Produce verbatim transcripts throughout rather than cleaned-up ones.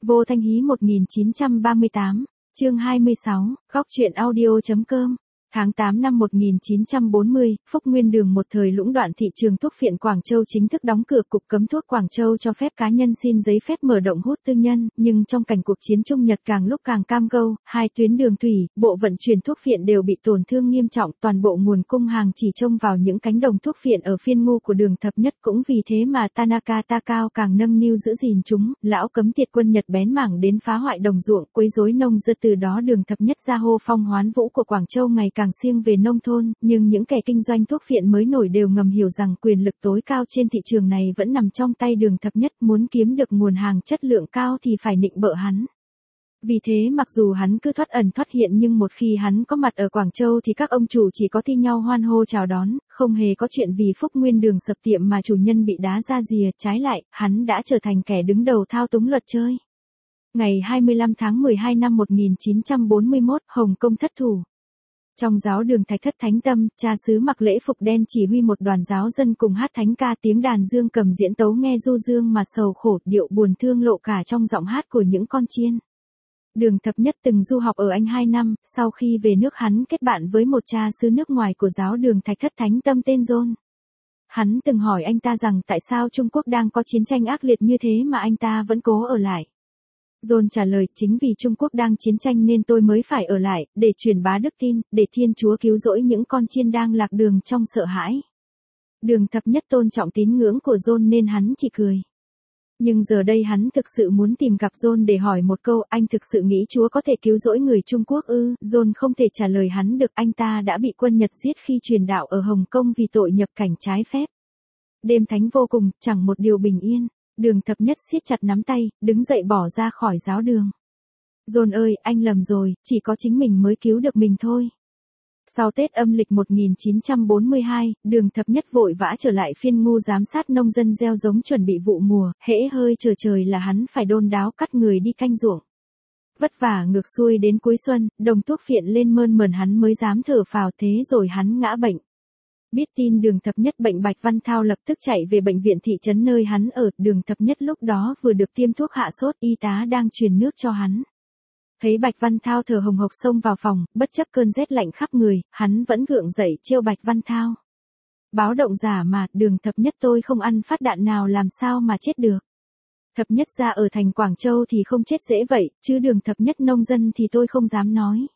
Vô Thanh Hí một nghìn chín trăm ba mươi tám, chương hai mươi sáu, góc truyện audio.com. Tháng tám năm một nghìn chín trăm bốn mươi, Phúc Nguyên Đường một thời lũng đoạn thị trường thuốc phiện Quảng Châu chính thức đóng cửa. Cục Cấm Thuốc Quảng Châu cho phép cá nhân xin giấy phép mở động hút tư nhân, nhưng trong cảnh cuộc chiến Trung Nhật càng lúc càng cam go, hai tuyến đường thủy, bộ vận chuyển thuốc phiện đều bị tổn thương nghiêm trọng, toàn bộ nguồn cung hàng chỉ trông vào những cánh đồng thuốc phiện ở phiên ngu của Đường Thập Nhất. Cũng vì thế mà Tanaka Takao càng nâng niu giữ gìn chúng, lão cấm tiệt quân Nhật bén mảng đến phá hoại đồng ruộng, quấy rối nông dân. Từ đó Đường Thập Nhất ra hô phong hoán vũ của Quảng Châu ngày càng siêng về nông thôn, nhưng những kẻ kinh doanh thuốc phiện mới nổi đều ngầm hiểu rằng quyền lực tối cao trên thị trường này vẫn nằm trong tay Đường Thập Nhất. Muốn kiếm được nguồn hàng chất lượng cao thì phải nịnh bợ hắn. Vì thế mặc dù hắn cứ thoát ẩn thoát hiện nhưng một khi hắn có mặt ở Quảng Châu thì các ông chủ chỉ có thi nhau hoan hô chào đón, không hề có chuyện vì Phúc Nguyên Đường sập tiệm mà chủ nhân bị đá ra rìa. Trái lại, hắn đã trở thành kẻ đứng đầu thao túng luật chơi. Ngày hai mươi lăm tháng mười hai năm một nghìn chín trăm bốn mươi mốt, Hồng Kông thất thủ. Trong giáo đường Thạch Thất Thánh Tâm, cha xứ mặc lễ phục đen chỉ huy một đoàn giáo dân cùng hát thánh ca, tiếng đàn dương cầm diễn tấu nghe du dương mà sầu khổ, điệu buồn thương lộ cả trong giọng hát của những con chiên. Đường Thập Nhất từng du học ở Anh hai năm, sau khi về nước hắn kết bạn với một cha xứ nước ngoài của giáo đường Thạch Thất Thánh Tâm tên John. Hắn từng hỏi anh ta rằng tại sao Trung Quốc đang có chiến tranh ác liệt như thế mà anh ta vẫn cố ở lại. John trả lời, chính vì Trung Quốc đang chiến tranh nên tôi mới phải ở lại, để truyền bá đức tin, để Thiên Chúa cứu rỗi những con chiên đang lạc đường trong sợ hãi. Đường Thập Nhất tôn trọng tín ngưỡng của John nên hắn chỉ cười. Nhưng giờ đây hắn thực sự muốn tìm gặp John để hỏi một câu, anh thực sự nghĩ Chúa có thể cứu rỗi người Trung Quốc ư? John không thể trả lời hắn được, anh ta đã bị quân Nhật giết khi truyền đạo ở Hồng Kông vì tội nhập cảnh trái phép. Đêm thánh vô cùng, chẳng một điều bình yên. Đường Thập Nhất siết chặt nắm tay, đứng dậy bỏ ra khỏi giáo đường. John ơi, anh lầm rồi, chỉ có chính mình mới cứu được mình thôi. Sau Tết âm lịch một nghìn chín trăm bốn mươi hai, Đường Thập Nhất vội vã trở lại phiên ngu giám sát nông dân gieo giống chuẩn bị vụ mùa, hễ hơi trở trời là hắn phải đôn đáo cắt người đi canh ruộng. Vất vả ngược xuôi đến cuối xuân, đồng thuốc phiện lên mơn mởn hắn mới dám thở phào, thế rồi hắn ngã bệnh. Biết tin Đường Thập Nhất bệnh, Bạch Văn Thao lập tức chạy về bệnh viện thị trấn nơi hắn ở. Đường Thập Nhất lúc đó vừa được tiêm thuốc hạ sốt, y tá đang truyền nước cho hắn. Thấy Bạch Văn Thao thở hồng hộc xông vào phòng, bất chấp cơn rét lạnh khắp người, hắn vẫn gượng dậy trêu Bạch Văn Thao. Báo động giả mà, Đường Thập Nhất tôi không ăn phát đạn nào làm sao mà chết được. Thập Nhất ra ở thành Quảng Châu thì không chết dễ vậy, chứ Đường Thập Nhất nông dân thì tôi không dám nói.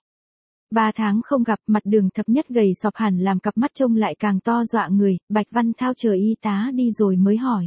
Ba tháng không gặp, mặt Đường Thập Nhất gầy sọp hẳn, làm cặp mắt trông lại càng to dọa người. Bạch Văn Thao chờ y tá đi rồi mới hỏi.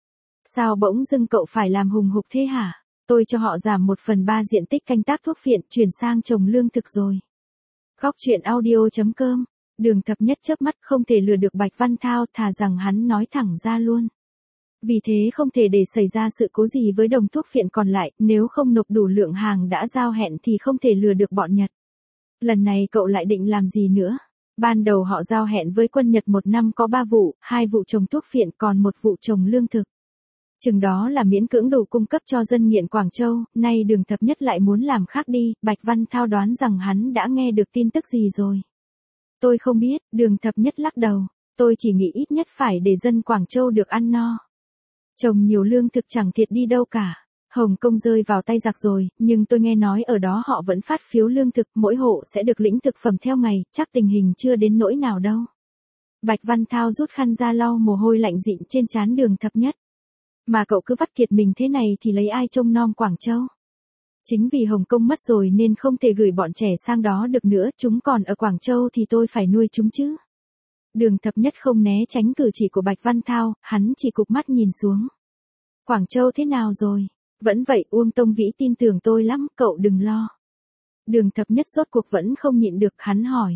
Sao bỗng dưng cậu phải làm hùng hục thế hả? Tôi cho họ giảm một phần ba diện tích canh tác thuốc phiện, chuyển sang trồng lương thực rồi. Góc truyện audio.com. Đường Thập Nhất chớp mắt, không thể lừa được Bạch Văn Thao, thà rằng hắn nói thẳng ra luôn. Vì thế không thể để xảy ra sự cố gì với đồng thuốc phiện còn lại, nếu không nộp đủ lượng hàng đã giao hẹn thì không thể lừa được bọn Nhật. Lần này cậu lại định làm gì nữa? Ban đầu họ giao hẹn với quân Nhật một năm có ba vụ, hai vụ trồng thuốc phiện còn một vụ trồng lương thực. Chừng đó là miễn cưỡng đủ cung cấp cho dân nghiện Quảng Châu, nay Đường Thập Nhất lại muốn làm khác đi. Bạch Văn Thao đoán rằng hắn đã nghe được tin tức gì rồi. Tôi không biết, Đường Thập Nhất lắc đầu, tôi chỉ nghĩ ít nhất phải để dân Quảng Châu được ăn no. Trồng nhiều lương thực chẳng thiệt đi đâu cả. Hồng Kông rơi vào tay giặc rồi, nhưng tôi nghe nói ở đó họ vẫn phát phiếu lương thực, mỗi hộ sẽ được lĩnh thực phẩm theo ngày, chắc tình hình chưa đến nỗi nào đâu. Bạch Văn Thao rút khăn ra lau mồ hôi lạnh dịn trên trán Đường Thập Nhất. Mà cậu cứ vắt kiệt mình thế này thì lấy ai trông nom Quảng Châu? Chính vì Hồng Kông mất rồi nên không thể gửi bọn trẻ sang đó được nữa, chúng còn ở Quảng Châu thì tôi phải nuôi chúng chứ. Đường Thập Nhất không né tránh cử chỉ của Bạch Văn Thao, hắn chỉ cụp mắt nhìn xuống. Quảng Châu thế nào rồi? Vẫn vậy, Uông Tông Vĩ tin tưởng tôi lắm, cậu đừng lo. Đường Thập Nhất rốt cuộc vẫn không nhịn được, hắn hỏi.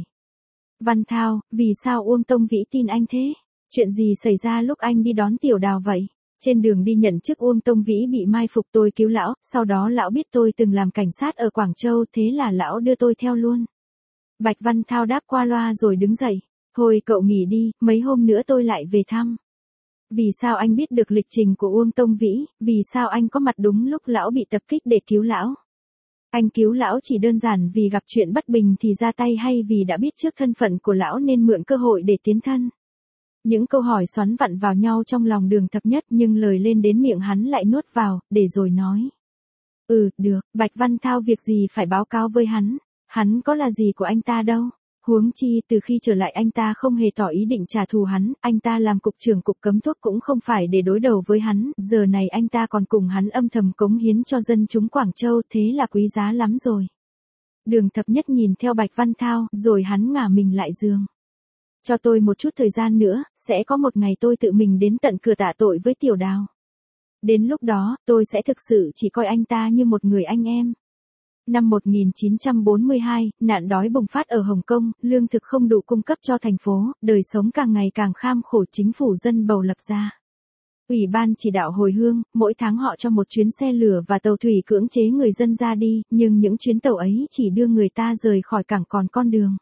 Văn Thao, vì sao Uông Tông Vĩ tin anh thế? Chuyện gì xảy ra lúc anh đi đón Tiểu Đào vậy? Trên đường đi nhận chức Uông Tông Vĩ bị mai phục, tôi cứu lão, sau đó lão biết tôi từng làm cảnh sát ở Quảng Châu, thế là lão đưa tôi theo luôn. Bạch Văn Thao đáp qua loa rồi đứng dậy. Thôi cậu nghỉ đi, mấy hôm nữa tôi lại về thăm. Vì sao anh biết được lịch trình của Uông Tông Vĩ, vì sao anh có mặt đúng lúc lão bị tập kích để cứu lão? Anh cứu lão chỉ đơn giản vì gặp chuyện bất bình thì ra tay hay vì đã biết trước thân phận của lão nên mượn cơ hội để tiến thân? Những câu hỏi xoắn vặn vào nhau trong lòng Đường Thập Nhất nhưng lời lên đến miệng hắn lại nuốt vào, để rồi nói. Ừ, được, Bạch Văn Thao việc gì phải báo cáo với hắn, hắn có là gì của anh ta đâu. Huống chi từ khi trở lại anh ta không hề tỏ ý định trả thù hắn, anh ta làm cục trưởng cục cấm thuốc cũng không phải để đối đầu với hắn, giờ này anh ta còn cùng hắn âm thầm cống hiến cho dân chúng Quảng Châu, thế là quý giá lắm rồi. Đường Thập Nhất nhìn theo Bạch Văn Thao, rồi hắn ngả mình lại giường. Cho tôi một chút thời gian nữa, sẽ có một ngày tôi tự mình đến tận cửa tạ tội với Tiểu Đào. Đến lúc đó, tôi sẽ thực sự chỉ coi anh ta như một người anh em. Năm một nghìn chín trăm bốn mươi hai, nạn đói bùng phát ở Hồng Kông, lương thực không đủ cung cấp cho thành phố, đời sống càng ngày càng kham khổ, chính phủ dân bầu lập ra. Ủy ban chỉ đạo hồi hương, mỗi tháng họ cho một chuyến xe lửa và tàu thủy cưỡng chế người dân ra đi, nhưng những chuyến tàu ấy chỉ đưa người ta rời khỏi cảng còn con đường.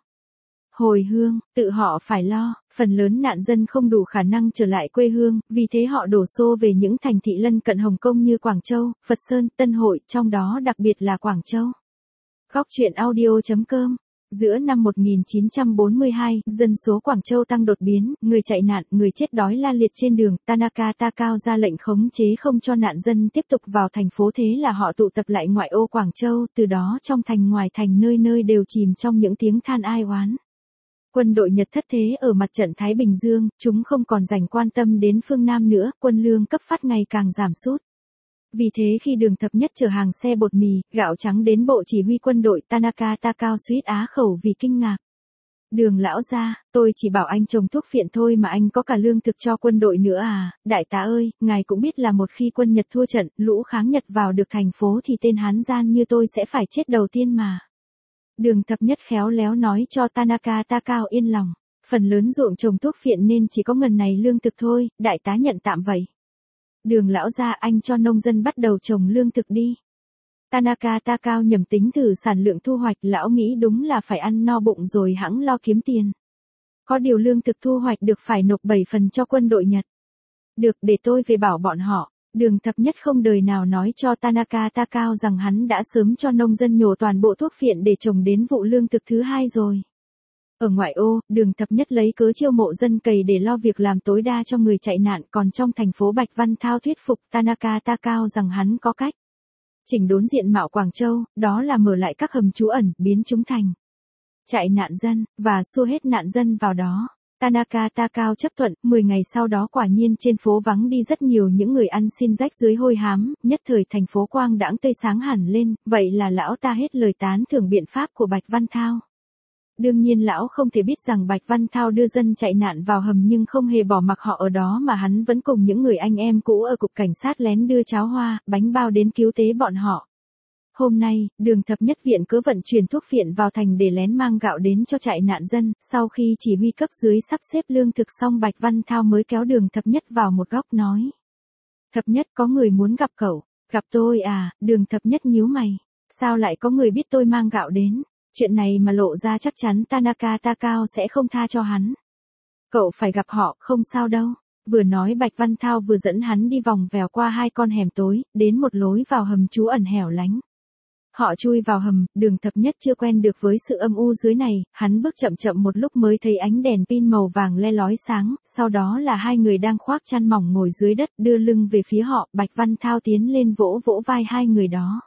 Hồi hương, tự họ phải lo, phần lớn nạn dân không đủ khả năng trở lại quê hương, vì thế họ đổ xô về những thành thị lân cận Hồng Kông như Quảng Châu, Phật Sơn, Tân Hội, trong đó đặc biệt là Quảng Châu. Góc truyện audio chấm com. Giữa năm một nghìn chín trăm bốn mươi hai, dân số Quảng Châu tăng đột biến, người chạy nạn, người chết đói la liệt trên đường, Tanaka Takao ra lệnh khống chế không cho nạn dân tiếp tục vào thành phố, thế là họ tụ tập lại ngoại ô Quảng Châu, từ đó trong thành ngoài thành nơi nơi đều chìm trong những tiếng than ai oán. Quân đội Nhật thất thế ở mặt trận Thái Bình Dương, chúng không còn dành quan tâm đến phương Nam nữa, quân lương cấp phát ngày càng giảm sút. Vì thế khi Đường Thập Nhất chở hàng xe bột mì, gạo trắng đến bộ chỉ huy quân đội, Tanaka Takao suýt á khẩu vì kinh ngạc. Đường lão gia, tôi chỉ bảo anh trồng thuốc phiện thôi mà anh có cả lương thực cho quân đội nữa à, đại tá ơi, ngài cũng biết là một khi quân Nhật thua trận, lũ kháng Nhật vào được thành phố thì tên hán gian như tôi sẽ phải chết đầu tiên mà. Đường Thập Nhất khéo léo nói cho Tanaka Takao yên lòng, phần lớn ruộng trồng thuốc phiện nên chỉ có ngần này lương thực thôi, đại tá nhận tạm vậy. Đường lão gia, anh cho nông dân bắt đầu trồng lương thực đi. Tanaka Takao nhẩm tính thử sản lượng thu hoạch, lão nghĩ đúng là phải ăn no bụng rồi hẵng lo kiếm tiền. Có điều lương thực thu hoạch được phải nộp bảy phần cho quân đội Nhật. Được, để tôi về bảo bọn họ. Đường Thập Nhất không đời nào nói cho Tanaka Takao rằng hắn đã sớm cho nông dân nhổ toàn bộ thuốc phiện để trồng đến vụ lương thực thứ hai rồi. Ở ngoại ô, Đường Thập Nhất lấy cớ chiêu mộ dân cày để lo việc làm tối đa cho người chạy nạn, còn trong thành phố Bạch Văn Thao thuyết phục Tanaka Takao rằng hắn có cách chỉnh đốn diện mạo Quảng Châu, đó là mở lại các hầm trú ẩn, biến chúng thành chạy nạn dân, và xua hết nạn dân vào đó. Tanaka Takao chấp thuận, mười ngày sau đó quả nhiên trên phố vắng đi rất nhiều những người ăn xin rách dưới hôi hám, nhất thời thành phố quang đãng tươi sáng hẳn lên, vậy là lão ta hết lời tán thưởng biện pháp của Bạch Văn Thao. Đương nhiên lão không thể biết rằng Bạch Văn Thao đưa dân chạy nạn vào hầm nhưng không hề bỏ mặc họ ở đó mà hắn vẫn cùng những người anh em cũ ở cục cảnh sát lén đưa cháo hoa, bánh bao đến cứu tế bọn họ. Hôm nay, Đường Thập Nhất viện cớ vận chuyển thuốc phiện vào thành để lén mang gạo đến cho chạy nạn dân, sau khi chỉ huy cấp dưới sắp xếp lương thực xong Bạch Văn Thao mới kéo Đường Thập Nhất vào một góc nói. Thập Nhất, có người muốn gặp cậu. Gặp tôi à? Đường Thập Nhất nhíu mày. Sao lại có người biết tôi mang gạo đến? Chuyện này mà lộ ra chắc chắn Tanaka Takao sẽ không tha cho hắn. Cậu phải gặp họ, không sao đâu. Vừa nói Bạch Văn Thao vừa dẫn hắn đi vòng vèo qua hai con hẻm tối, đến một lối vào hầm trú ẩn hẻo lánh. Họ chui vào hầm, Đường Thập Nhất chưa quen được với sự âm u dưới này, hắn bước chậm chậm một lúc mới thấy ánh đèn pin màu vàng le lói sáng, sau đó là hai người đang khoác chăn mỏng ngồi dưới đất, đưa lưng về phía họ, Bạch Văn Thao tiến lên vỗ vỗ vai hai người đó.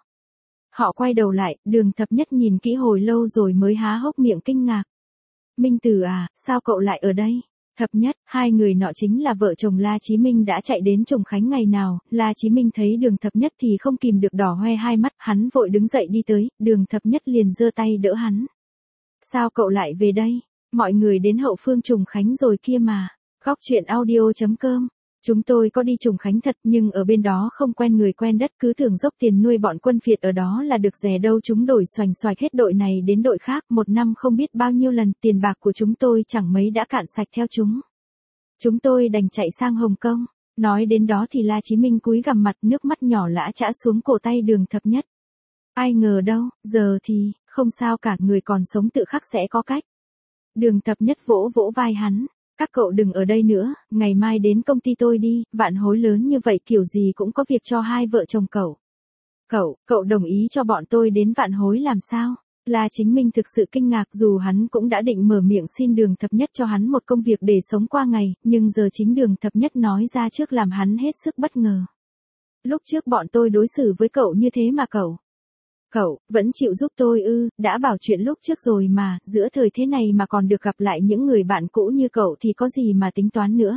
Họ quay đầu lại, Đường Thập Nhất nhìn kỹ hồi lâu rồi mới há hốc miệng kinh ngạc. Minh Tử à, sao cậu lại ở đây? Thập Nhất, hai người nọ chính là vợ chồng La Chí Minh đã chạy đến Trùng Khánh ngày nào, La Chí Minh thấy Đường Thập Nhất thì không kìm được đỏ hoe hai mắt, hắn vội đứng dậy đi tới, Đường Thập Nhất liền giơ tay đỡ hắn. Sao cậu lại về đây? Mọi người đến hậu phương Trùng Khánh rồi kia mà. Góc truyện audio chấm com. Chúng tôi có đi Trùng Khánh thật nhưng ở bên đó không quen người quen đất, cứ tưởng dốc tiền nuôi bọn quân phiệt ở đó là được rẻ đâu, chúng đổi xoành xoạch hết đội này đến đội khác, một năm không biết bao nhiêu lần, tiền bạc của chúng tôi chẳng mấy đã cạn sạch theo chúng. Chúng tôi đành chạy sang Hồng Kông. Nói đến đó thì La Chí Minh cúi gằm mặt, nước mắt nhỏ lã chã xuống cổ tay Đường Thập Nhất. Ai ngờ đâu, giờ thì, không sao cả, người còn sống tự khắc sẽ có cách. Đường Thập Nhất vỗ vỗ vai hắn. Các cậu đừng ở đây nữa, ngày mai đến công ty tôi đi, vạn hối lớn như vậy kiểu gì cũng có việc cho hai vợ chồng cậu. Cậu, cậu đồng ý cho bọn tôi đến vạn hối làm sao? La Chính Minh thực sự kinh ngạc, dù hắn cũng đã định mở miệng xin Đường Thập Nhất cho hắn một công việc để sống qua ngày, nhưng giờ chính Đường Thập Nhất nói ra trước làm hắn hết sức bất ngờ. lúc trước bọn tôi đối xử với cậu như thế mà cậu. Cậu, vẫn chịu giúp tôi ư, đã bảo chuyện lúc trước rồi mà, giữa thời thế này mà còn được gặp lại những người bạn cũ như cậu thì có gì mà tính toán nữa.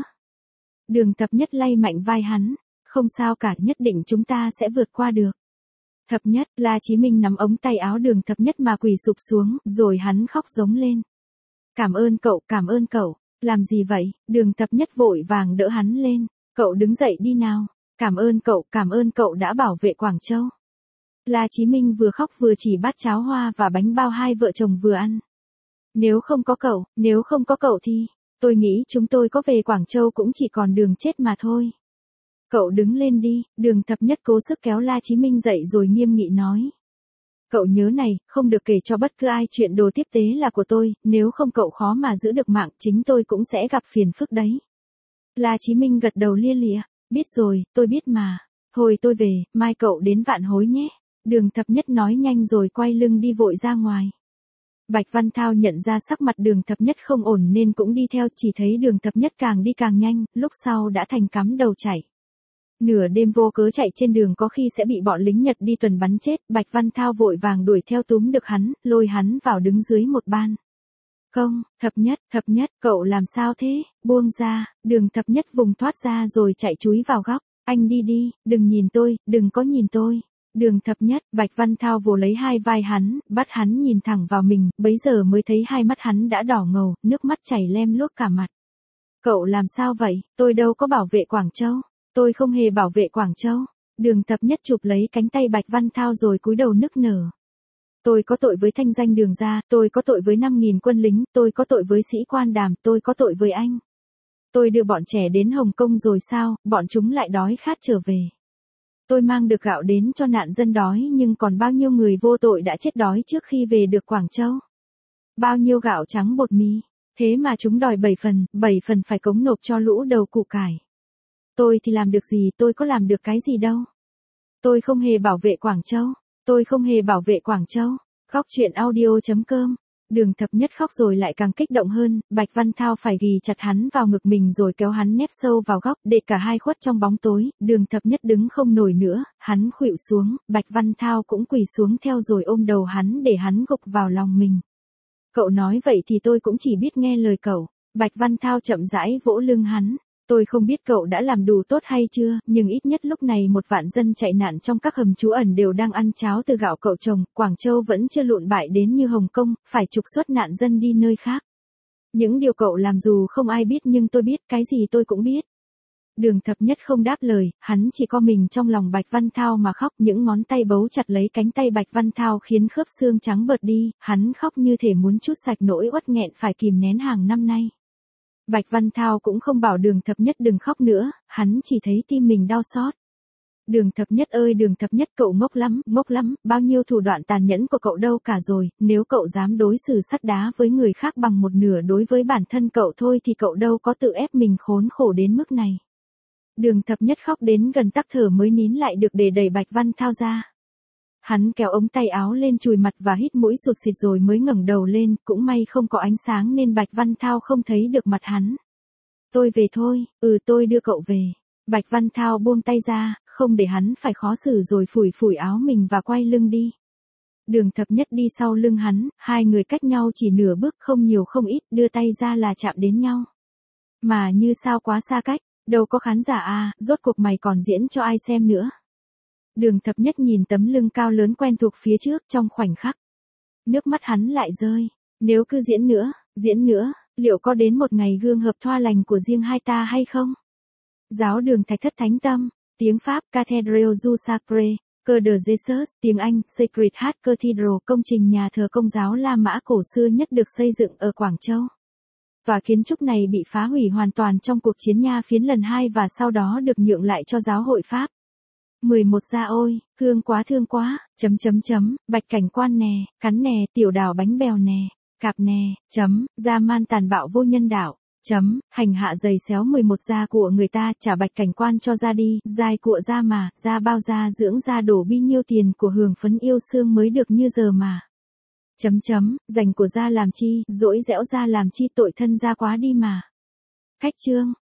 Đường Thập Nhất lay mạnh vai hắn, không sao cả, nhất định chúng ta sẽ vượt qua được. Thập Nhất, La Chí Minh nắm ống tay áo Đường Thập Nhất mà quỳ sụp xuống, rồi hắn khóc giống lên. Cảm ơn cậu, cảm ơn cậu, làm gì vậy, Đường Thập Nhất vội vàng đỡ hắn lên, cậu đứng dậy đi nào, cảm ơn cậu, cảm ơn cậu đã bảo vệ Quảng Châu. La Chí Minh vừa khóc vừa chỉ bát cháo hoa và bánh bao hai vợ chồng vừa ăn. Nếu không có cậu, nếu không có cậu thì, tôi nghĩ chúng tôi có về Quảng Châu cũng chỉ còn đường chết mà thôi. Cậu đứng lên đi, Đường Thập Nhất cố sức kéo La Chí Minh dậy rồi nghiêm nghị nói. Cậu nhớ này, không được kể cho bất cứ ai chuyện đồ tiếp tế là của tôi, nếu không cậu khó mà giữ được mạng, chính tôi cũng sẽ gặp phiền phức đấy. La Chí Minh gật đầu lia lịa, biết rồi, tôi biết mà. Thôi tôi về, mai cậu đến Vạn Hối nhé. Đường Thập Nhất nói nhanh rồi quay lưng đi vội ra ngoài. Bạch Văn Thao nhận ra sắc mặt Đường Thập Nhất không ổn nên cũng đi theo, chỉ thấy Đường Thập Nhất càng đi càng nhanh, lúc sau đã thành cắm đầu chạy. Nửa đêm vô cớ chạy trên đường có khi sẽ bị bọn lính Nhật đi tuần bắn chết, Bạch Văn Thao vội vàng đuổi theo túm được hắn, lôi hắn vào đứng dưới một ban. Không, Thập Nhất, Thập Nhất, cậu làm sao thế, buông ra, Đường Thập Nhất vùng thoát ra rồi chạy chúi vào góc, anh đi đi, đừng nhìn tôi, đừng có nhìn tôi. Đường Thập Nhất, Bạch Văn Thao vồ lấy hai vai hắn, bắt hắn nhìn thẳng vào mình, bấy giờ mới thấy hai mắt hắn đã đỏ ngầu, nước mắt chảy lem luốc cả mặt. Cậu làm sao vậy, tôi đâu có bảo vệ Quảng Châu, tôi không hề bảo vệ Quảng Châu. Đường Thập Nhất chụp lấy cánh tay Bạch Văn Thao rồi cúi đầu nức nở. Tôi có tội với thanh danh Đường gia, tôi có tội với năm nghìn quân lính, tôi có tội với sĩ quan Đàm, tôi có tội với anh. Tôi đưa bọn trẻ đến Hồng Kông rồi sao, bọn chúng lại đói khát trở về. Tôi mang được gạo đến cho nạn dân đói nhưng còn bao nhiêu người vô tội đã chết đói trước khi về được Quảng Châu. Bao nhiêu gạo trắng bột mì, thế mà chúng đòi bảy phần, bảy phần phải cống nộp cho lũ đầu củ cải. Tôi thì làm được gì, tôi có làm được cái gì đâu. Tôi không hề bảo vệ Quảng Châu, tôi không hề bảo vệ Quảng Châu. Góc truyện audio chấm com. Đường Thập Nhất khóc rồi lại càng kích động hơn, Bạch Văn Thao phải ghì chặt hắn vào ngực mình rồi kéo hắn nép sâu vào góc để cả hai khuất trong bóng tối, Đường Thập Nhất đứng không nổi nữa, hắn khuỵu xuống, Bạch Văn Thao cũng quỳ xuống theo rồi ôm đầu hắn để hắn gục vào lòng mình. Cậu nói vậy thì tôi cũng chỉ biết nghe lời cậu, Bạch Văn Thao chậm rãi vỗ lưng hắn. Tôi không biết cậu đã làm đủ tốt hay chưa, nhưng ít nhất lúc này một vạn dân chạy nạn trong các hầm trú ẩn đều đang ăn cháo từ gạo cậu trồng, Quảng Châu vẫn chưa lụn bại đến như Hồng Kông, phải trục xuất nạn dân đi nơi khác. Những điều cậu làm dù không ai biết nhưng tôi biết, cái gì tôi cũng biết. Đường Thập Nhất không đáp lời, hắn chỉ co mình trong lòng Bạch Văn Thao mà khóc, những ngón tay bấu chặt lấy cánh tay Bạch Văn Thao khiến khớp xương trắng bợt đi, hắn khóc như thể muốn trút sạch nỗi uất nghẹn phải kìm nén hàng năm nay. Bạch Văn Thao cũng không bảo Đường Thập Nhất đừng khóc nữa, hắn chỉ thấy tim mình đau xót. Đường Thập Nhất ơi Đường Thập Nhất, cậu ngốc lắm, ngốc lắm, bao nhiêu thủ đoạn tàn nhẫn của cậu đâu cả rồi, nếu cậu dám đối xử sắt đá với người khác bằng một nửa đối với bản thân cậu thôi thì cậu đâu có tự ép mình khốn khổ đến mức này. Đường Thập Nhất khóc đến gần tắc thở mới nín lại được để đẩy Bạch Văn Thao ra. Hắn kéo ống tay áo lên chùi mặt và hít mũi sụt sịt rồi mới ngẩng đầu lên, cũng may không có ánh sáng nên Bạch Văn Thao không thấy được mặt hắn. Tôi về thôi, ừ tôi đưa cậu về. Bạch Văn Thao buông tay ra, không để hắn phải khó xử rồi phủi phủi áo mình và quay lưng đi. Đường Thập Nhất đi sau lưng hắn, hai người cách nhau chỉ nửa bước, không nhiều không ít, đưa tay ra là chạm đến nhau. Mà như sao quá xa cách, đâu có khán giả à, rốt cuộc mày còn diễn cho ai xem nữa. Đường Thập Nhất nhìn tấm lưng cao lớn quen thuộc phía trước trong khoảnh khắc. Nước mắt hắn lại rơi, nếu cứ diễn nữa, diễn nữa, liệu có đến một ngày gương hợp thoa lành của riêng hai ta hay không? Giáo đường Thạch Thất Thánh Tâm, tiếng Pháp Cathedral du Sacre, Cœur de Jesus, tiếng Anh Sacred Heart Cathedral, công trình nhà thờ Công giáo La Mã cổ xưa nhất được xây dựng ở Quảng Châu. Tòa kiến trúc này bị phá hủy hoàn toàn trong cuộc chiến Nha Phiến lần hai và sau đó được nhượng lại cho giáo hội Pháp. mười một Ra ôi, thương quá thương quá, chấm chấm chấm, Bạch Cảnh Quan nè, cắn nè, tiểu đào bánh bèo nè, cạp nè, chấm, Gia Man tàn bạo vô nhân đạo, chấm, hành hạ giày xéo mười một Gia của người ta, trả Bạch Cảnh Quan cho ra đi, dai cuộ ra mà, ra bao ra dưỡng ra đổ bi nhiêu tiền của hưởng phấn yêu xương mới được như giờ mà. Chấm chấm, dành của ra làm chi, dỗi dẽo ra làm chi, tội thân ra quá đi mà. Cách chương.